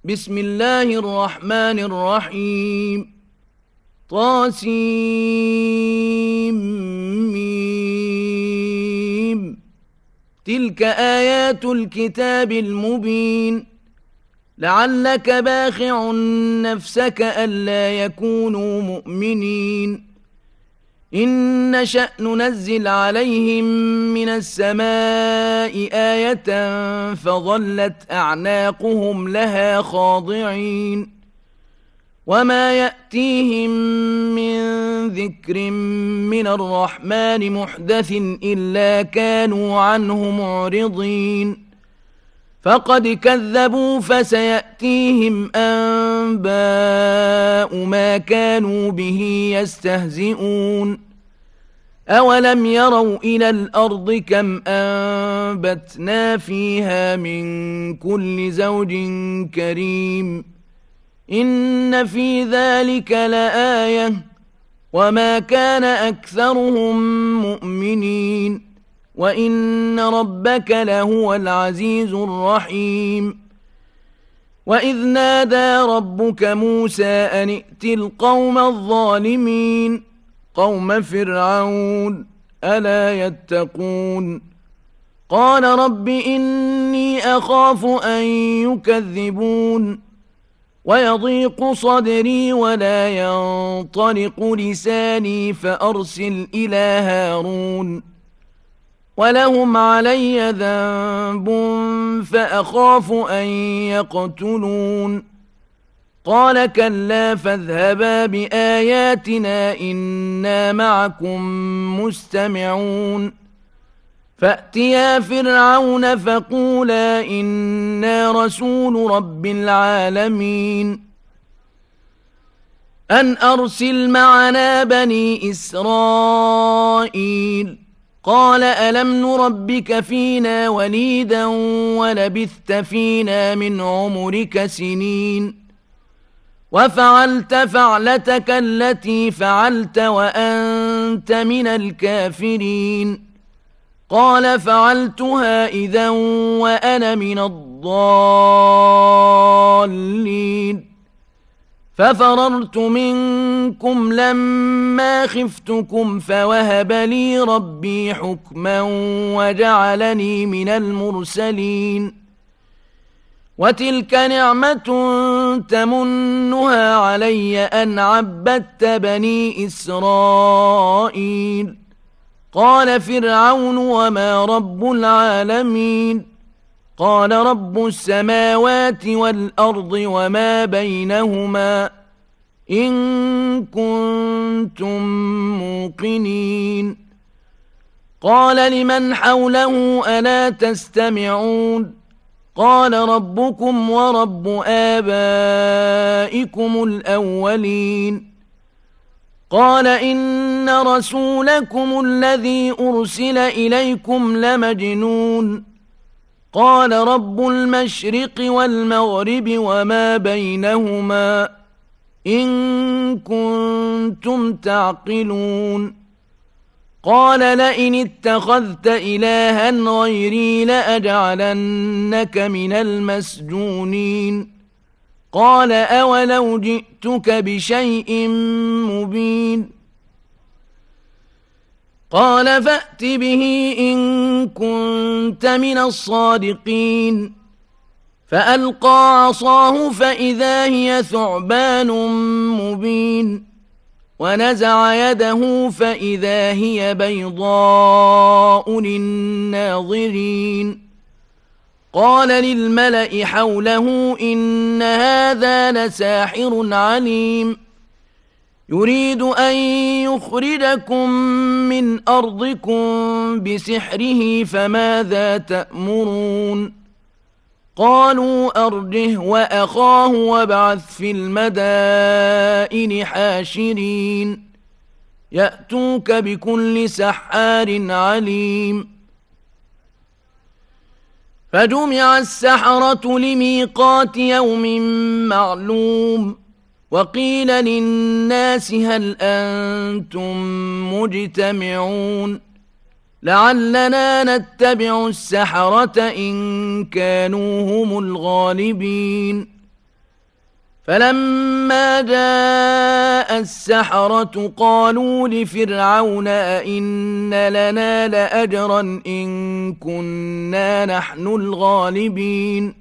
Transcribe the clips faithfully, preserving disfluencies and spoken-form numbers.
بسم الله الرحمن الرحيم طاسيم. تلك آيات الكتاب المبين. لعلك باخع نفسك ألا يكونوا مؤمنين. إن نشأ ننزل عليهم من السماء آية فظلت أعناقهم لها خاضعين. وما يأتيهم من ذكر من الرحمن محدث إلا كانوا عنه معرضين. فقد كذبوا فسيأتيهم أنباء ما كانوا به يستهزئون. أولم يروا إلى الأرض كم أنبتنا فيها من كل زوج كريم. إن في ذلك لآية وما كان أكثرهم مؤمنين وإن ربك لهو العزيز الرحيم. وإذ نادى ربك موسى أن ائت القوم الظالمين قوم فرعون ألا يتقون. قال رب إني أخاف أن يكذبون ويضيق صدري ولا ينطلق لساني فأرسل إلى هارون ولهم علي ذنب فأخاف أن يقتلون. قال كلا فاذهبا بآياتنا إنا معكم مستمعون. فأتيا فرعون فقولا إنا رسول رب العالمين أن أرسل معنا بني إسرائيل. قال ألم نربك فينا وليدا ولبثت فينا من عمرك سنين وفعلت فعلتك التي فعلت وأنت من الكافرين. قال فعلتها إذا وأنا من الضالين ففررت منكم لما خفتكم فوهب لي ربي حكما وجعلني من المرسلين. وتلك نعمة تمنها علي أن عبدت بني إسرائيل. قال فرعون وما رب العالمين. قال رب السماوات والأرض وما بينهما إن كنتم موقنين. قال لمن حوله ألا تستمعون. قال ربكم ورب آبائكم الأولين. قال إن رسولكم الذي أرسل إليكم لمجنون. قال رب المشرق والمغرب وما بينهما إن كنتم تعقلون. قال لئن اتخذت إلها غيري لأجعلنك من المسجونين. قال أولو جئتك بشيء مبين. قال فأت به إن كنت من الصادقين. فألقى عصاه فإذا هي ثعبان مبين ونزع يده فإذا هي بيضاء للناظرين. قال للملأ حوله إن هذا لساحر عليم يريد أن يخرجكم من أرضكم بسحره فماذا تأمرون. قالوا أرجه وأخاه وابعث في المدائن حاشرين يأتوك بكل سحار عليم. فجمع السحرة لميقات يوم معلوم وقيل للناس هل أنتم مجتمعون لعلنا نتبع السحرة إن كانوا هم الغالبين فلما جاء السحرة قالوا لفرعون أئن لنا لأجرا إن كنا نحن الغالبين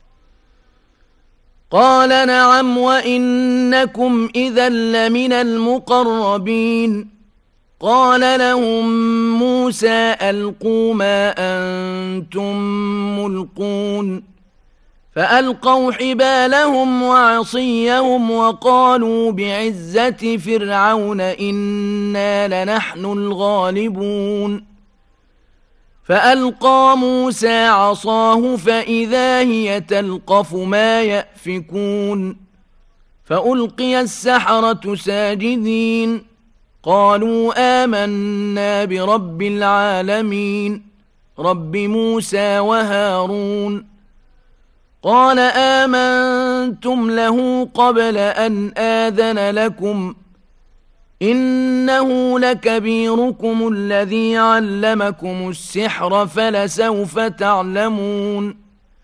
قال نعم وإنكم إذا لمن المقربين قال لهم موسى ألقوا ما أنتم ملقون فألقوا حبالهم وعصيهم وقالوا بعزة فرعون إنا لنحن الغالبون فألقى موسى عصاه فإذا هي تلقف ما يأفكون فألقي السحرة ساجدين قالوا آمنا برب العالمين رب موسى وهارون قال آمنتم له قبل أن آذن لكم إنه لكبيركم الذي علمكم السحر فلسوف تعلمون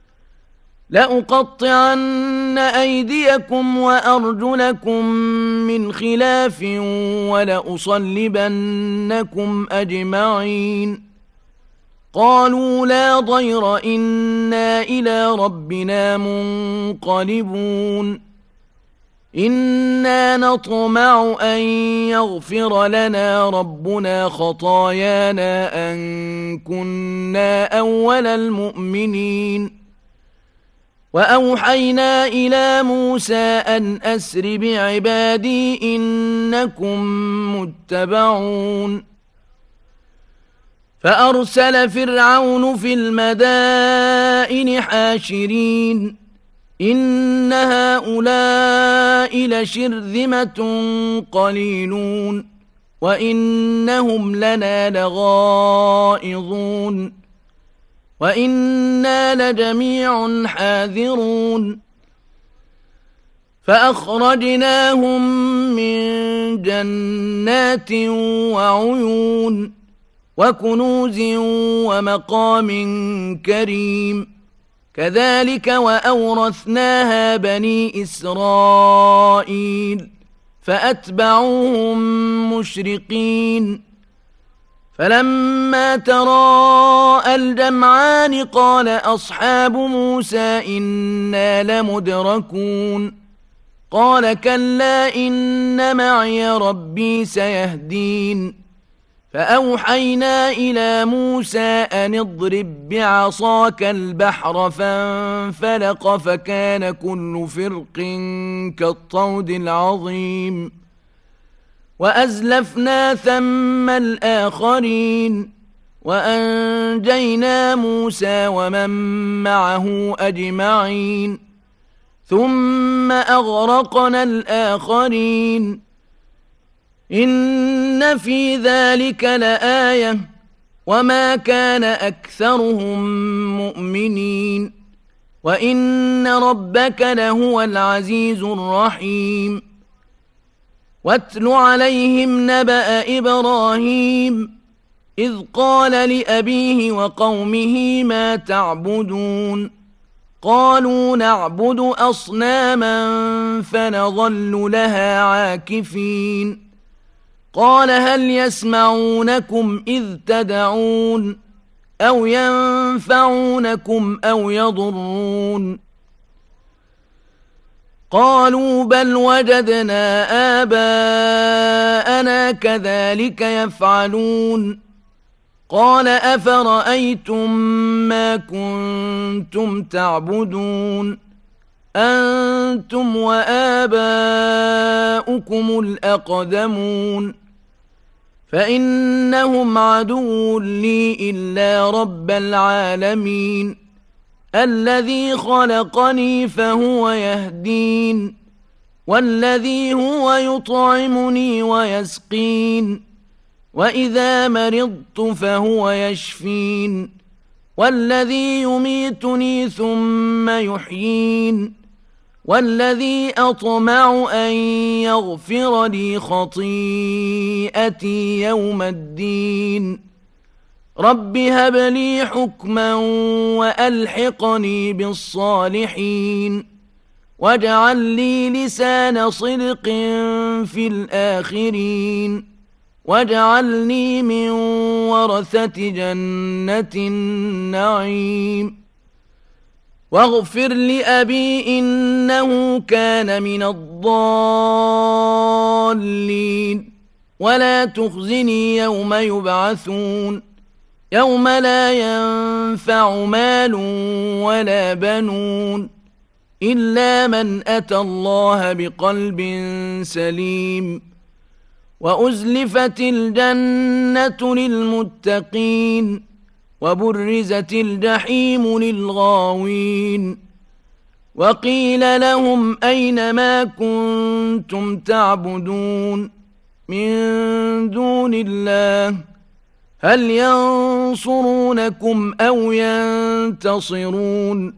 لأقطعن أيديكم وأرجلكم من خلاف ولأصلبنكم أجمعين قالوا لا ضير إنا إلى ربنا منقلبون إنا نطمع أن يغفر لنا ربنا خطايانا أن كنا أول المؤمنين وأوحينا إلى موسى أن أسر بعبادي إنكم متبعون فأرسل فرعون في المدائن حاشرين إن هؤلاء لشرذمة قليلون وإنهم لنا لغائظون وإنا لجميع حاذرون فأخرجناهم من جنات وعيون وكنوز ومقام كريم كذلك وأورثناها بني إسرائيل فأتبعوهم مشرقين فلما تراءى الجمعان قال أصحاب موسى إنا لمدركون قال كلا إن معي ربي سيهدين فأوحينا إلى موسى أن اضرب بعصاك البحر فانفلق فكان كل فرق كالطود العظيم وأزلفنا ثم الآخرين وأنجينا موسى ومن معه أجمعين ثم أغرقنا الآخرين إن في ذلك لآية وما كان أكثرهم مؤمنين وإن ربك لهو العزيز الرحيم واتل عليهم نبأ إبراهيم إذ قال لأبيه وقومه ما تعبدون قالوا نعبد أصناما فنظل لها عاكفين قال هل يسمعونكم إذ تدعون أو ينفعونكم أو يضرون قالوا بل وجدنا آباءنا كذلك يفعلون قال أفرأيتم ما كنتم تعبدون أنتم وآباؤكم الأقدمون فإنهم عدو لي إلا رب العالمين الذي خلقني فهو يهدين والذي هو يطعمني ويسقين وإذا مرضت فهو يشفين والذي يميتني ثم يحيين والذي أطمع أن يغفر لي خطيئتي يوم الدين رب هب لي حكما وألحقني بالصالحين واجعل لي لسان صدق في الآخرين واجعلني من ورثة جنة النعيم واغفر لأبي إنه كان من الضالين ولا تخزني يوم يبعثون يوم لا ينفع مال ولا بنون إلا من أتى الله بقلب سليم وأزلفت الجنة للمتقين وبرزت الجحيم للغاوين وقيل لهم أين ما كنتم تعبدون من دون الله هل ينصرونكم أو ينتصرون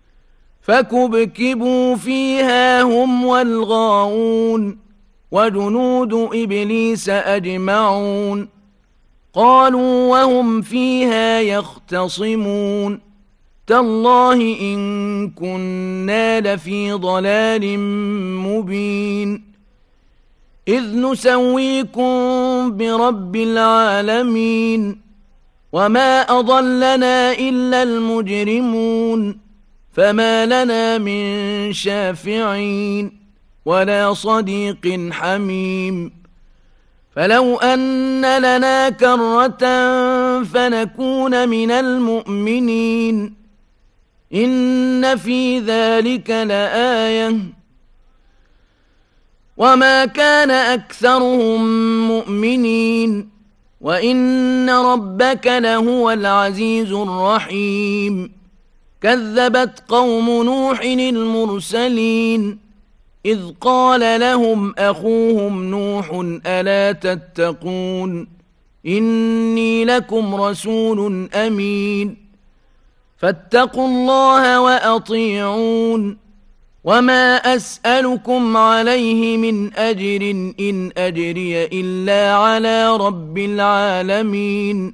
فكبكبوا فيها هم والغاوون وجنود إبليس أجمعون قالوا وهم فيها يختصمون تالله إن كنا لفي ضلال مبين إذ نسويكم برب العالمين وما أضلنا إلا المجرمون فما لنا من شافعين ولا صديق حميم فلو أن لنا كرة فنكون من المؤمنين إن في ذلك لآية وما كان أكثرهم مؤمنين وإن ربك لهو العزيز الرحيم كذبت قوم نوح المرسلين إذ قال لهم أخوهم نوح ألا تتقون إني لكم رسول أمين فاتقوا الله وأطيعون وما أسألكم عليه من أجر إن أجري إلا على رب العالمين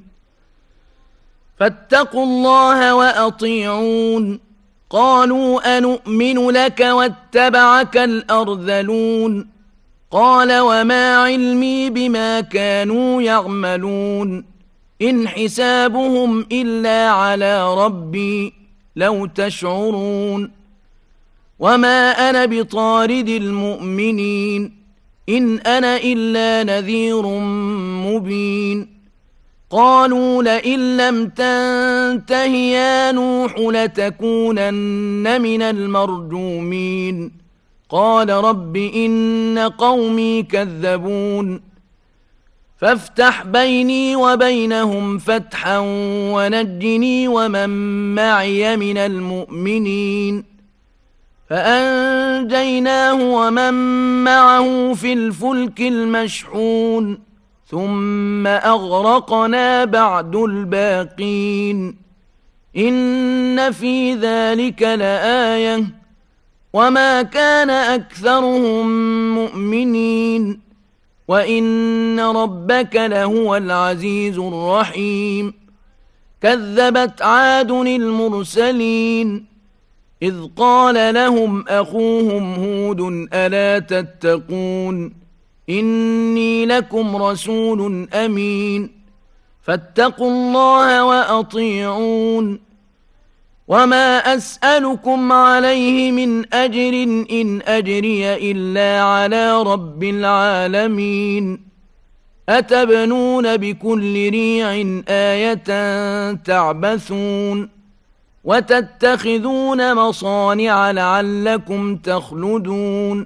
فاتقوا الله وأطيعون قالوا أنؤمن لك واتبعك الأرذلون قال وما علمي بما كانوا يعملون إن حسابهم إلا على ربي لو تشعرون وما أنا بطارد المؤمنين إن أنا إلا نذير مبين قالوا لئن لم تنته يا نوح لتكونن من المرجومين قال رب إن قومي كذبون فافتح بيني وبينهم فتحا ونجني ومن معي من المؤمنين فأنجيناه ومن معه في الفلك المشحون ثم أغرقنا بعد الباقين إن في ذلك لآية وما كان أكثرهم مؤمنين وإن ربك لهو العزيز الرحيم كذبت عاد المرسلين إذ قال لهم أخوهم هود ألا تتقون إني لكم رسول أمين فاتقوا الله وأطيعون وما أسألكم عليه من أجر إن أجري إلا على رب العالمين أتبنون بكل ريع آية تعبثون وتتخذون مصانع لعلكم تخلدون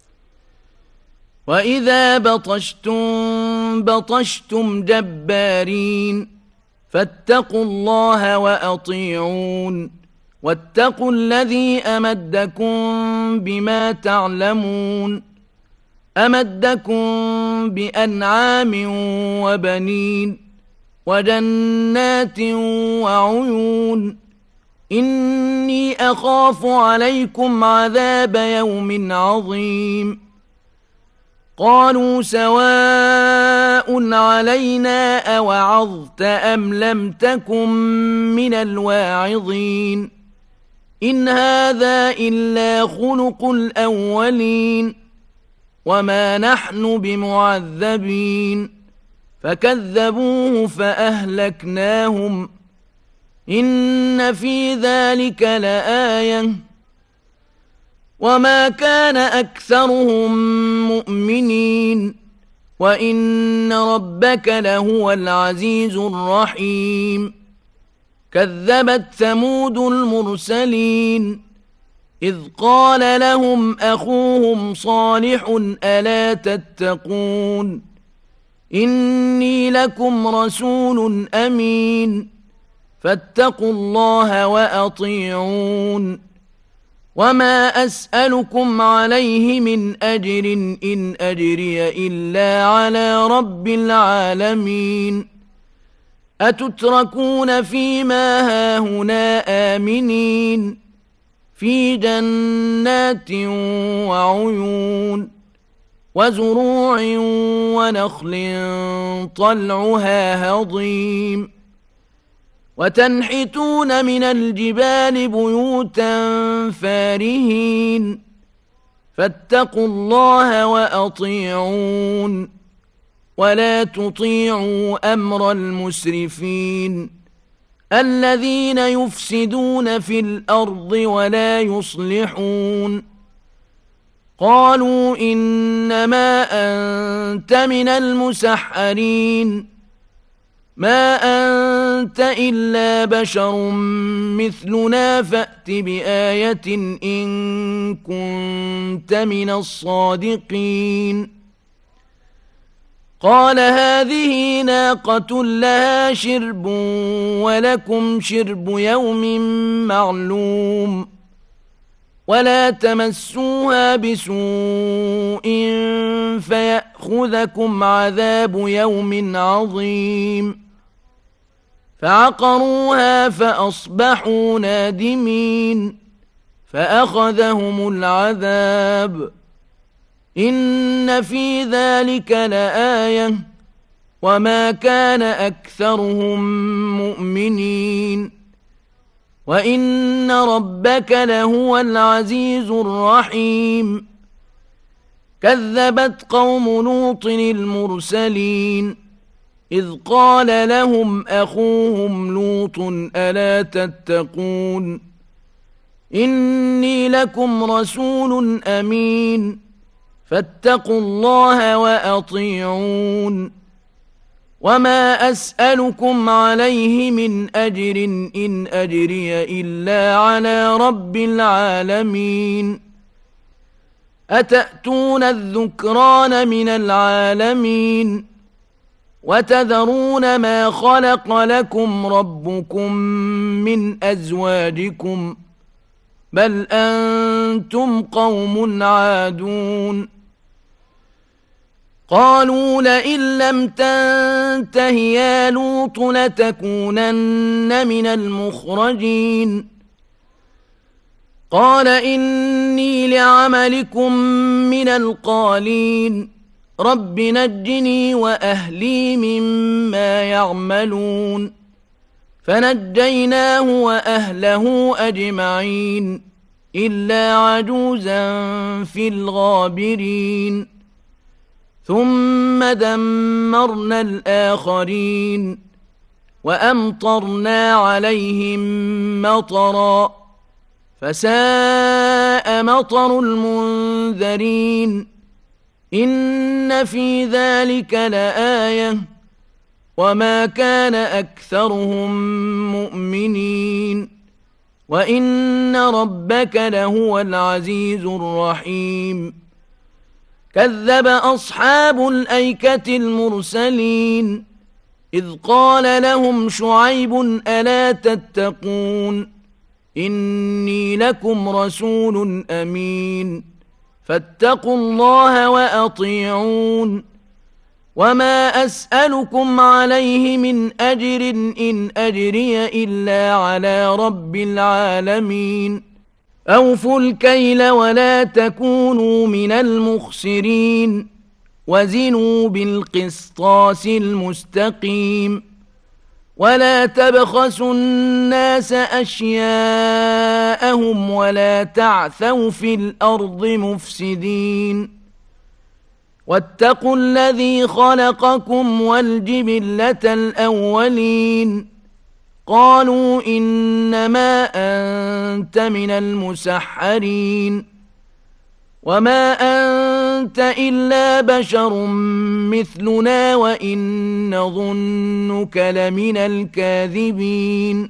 وإذا بطشتم بطشتم جبارين فاتقوا الله وأطيعون واتقوا الذي أمدكم بما تعلمون أمدكم بأنعام وبنين وجنات وعيون إني أخاف عليكم عذاب يوم عظيم قالوا سواء علينا أوعظت أم لم تكن من الواعظين إن هذا إلا خلق الأولين وما نحن بمعذبين فكذبوه فأهلكناهم إن في ذلك لآية وما كان أكثرهم مؤمنين وإن ربك لهو العزيز الرحيم كذبت ثمود المرسلين إذ قال لهم أخوهم صالح ألا تتقون إني لكم رسول أمين فاتقوا الله وأطيعون وما أسألكم عليه من أجر إن أجري إلا على رب العالمين أتتركون فيما هاهنا آمنين في جنات وعيون وزروع ونخل طلعها هضيم وتنحتون من الجبال بيوتا فارهين فاتقوا الله وأطيعون ولا تطيعوا أمر المسرفين الذين يفسدون في الأرض ولا يصلحون قالوا إنما أنت من المسحرين ما أنت إلا بشر مثلنا فأت بآية إن كنت من الصادقين قال هذه ناقة لها شرب ولكم شرب يوم معلوم ولا تمسوها بسوء فيأخذكم عذاب يوم عظيم فعقروها فأصبحوا نادمين فأخذهم العذاب إن في ذلك لآية وما كان أكثرهم مؤمنين وإن ربك لهو العزيز الرحيم كذبت قوم لوط المرسلين إذ قال لهم أخوهم لوط ألا تتقون إني لكم رسول أمين فاتقوا الله وأطيعون وما أسألكم عليه من أجر إن أجري إلا على رب العالمين أتأتون الذكران من العالمين وتذرون ما خلق لكم ربكم من أزواجكم بل أنتم قوم عادون قالوا لئن لم تنته يا لوط لتكونن من المخرجين قال إني لعملكم من القالين رب نجني وأهلي مما يعملون فنجيناه وأهله أجمعين إلا عجوزا في الغابرين ثم دمرنا الآخرين وأمطرنا عليهم مطرا فساء مطر المنذرين إن في ذلك لآية وما كان أكثرهم مؤمنين وإن ربك لهو العزيز الرحيم كذب أصحاب الأيكة المرسلين إذ قال لهم شعيب ألا تتقون إني لكم رسول أمين فاتقوا الله وأطيعون وما أسألكم عليه من أجر إن أجري إلا على رب العالمين أوفوا الكيل ولا تكونوا من المخسرين وزنوا بالقسطاس المستقيم ولا تبخسوا الناس أشياءهم ولا تعثوا في الأرض مفسدين واتقوا الذي خلقكم والجبلة الأولين قالوا إنما أنت من المسحرين وما أنت إلا بشر مثلنا وإن نظنك لمن الكاذبين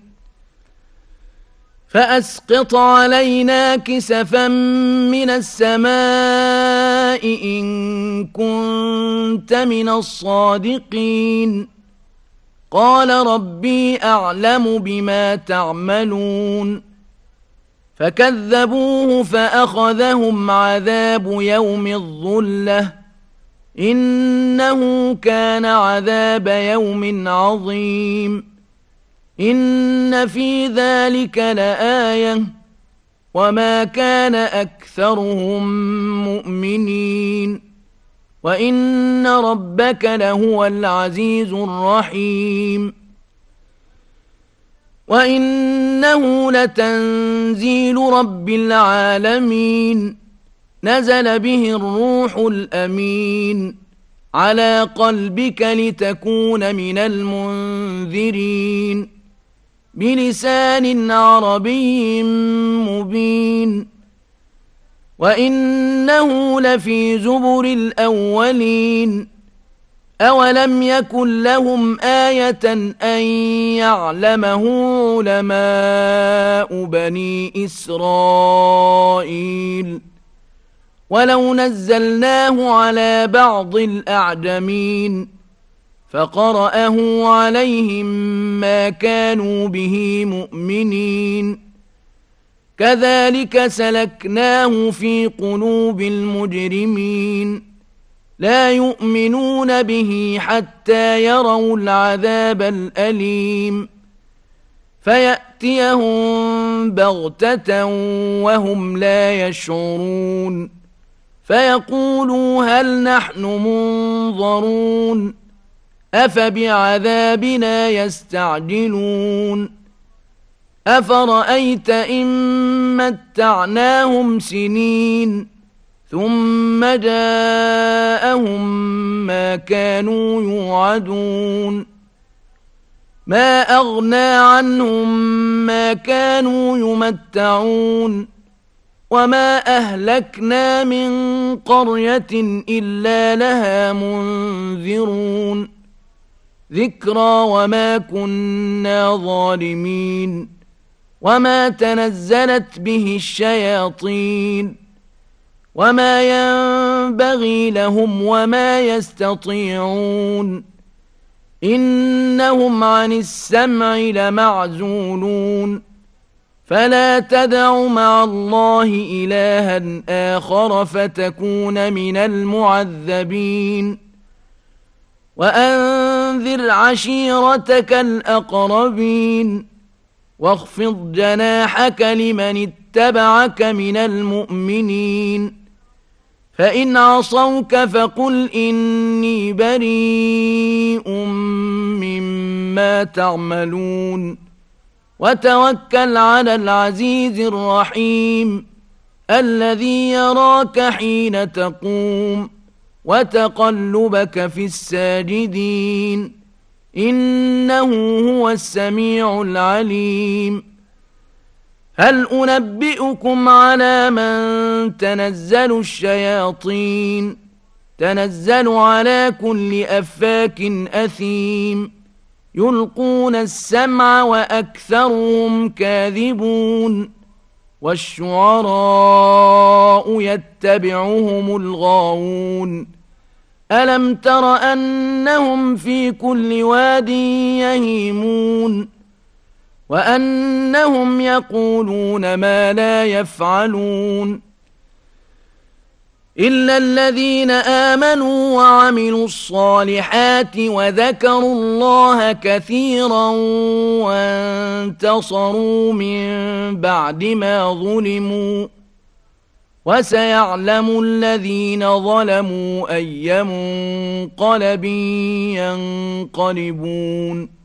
فأسقط علينا كسفا من السماء إن كنت من الصادقين قال ربي أعلم بما تعملون فكذبوه فأخذهم عذاب يوم الظلة إنه كان عذاب يوم عظيم إن في ذلك لآية وما كان أكثرهم مؤمنين وإن ربك لهو العزيز الرحيم وإنه لتنزيل رب العالمين نزل به الروح الأمين على قلبك لتكون من المنذرين بلسان عربي مبين وإنه لفي زبر الأولين أولم يكن لهم آية أن يعلمه علماء بني إسرائيل ولو نزلناه على بعض الأعجمين فقرأه عليهم ما كانوا به مؤمنين كذلك سلكناه في قلوب المجرمين لا يؤمنون به حتى يروا العذاب الأليم فيأتيهم بغتة وهم لا يشعرون فيقولوا هل نحن منظرون أفبعذابنا يستعجلون أفرأيت إن متعناهم سنين ثم جاءهم ما كانوا يوعدون ما أغنى عنهم ما كانوا يمتعون وما أهلكنا من قرية إلا لها منذرون ذكرى وما كنا ظالمين وما تنزلت به الشياطين وما ينبغي لهم وما يستطيعون إنهم عن السمع لمعزولون فلا تدع مع الله إلها آخر فتكون من المعذبين وأنذر عشيرتك الأقربين واخفض جناحك لمن اتبعك من المؤمنين فإن عصوك فقل إني بريء مما تعملون وتوكل على العزيز الرحيم الذي يراك حين تقوم وتقلبك في الساجدين إنه هو السميع العليم هل أنبئكم على من تنزل الشياطين تنزل على كل أفاك أثيم يلقون السمع وأكثرهم كاذبون والشعراء يتبعهم الغاوون ألم تر أنهم في كل واد يهيمون وأنهم يقولون ما لا يفعلون إلا الذين آمنوا وعملوا الصالحات وذكروا الله كثيرا وانتصروا من بعد ما ظلموا وسيعلم الذين ظلموا أي منقلب ينقلبون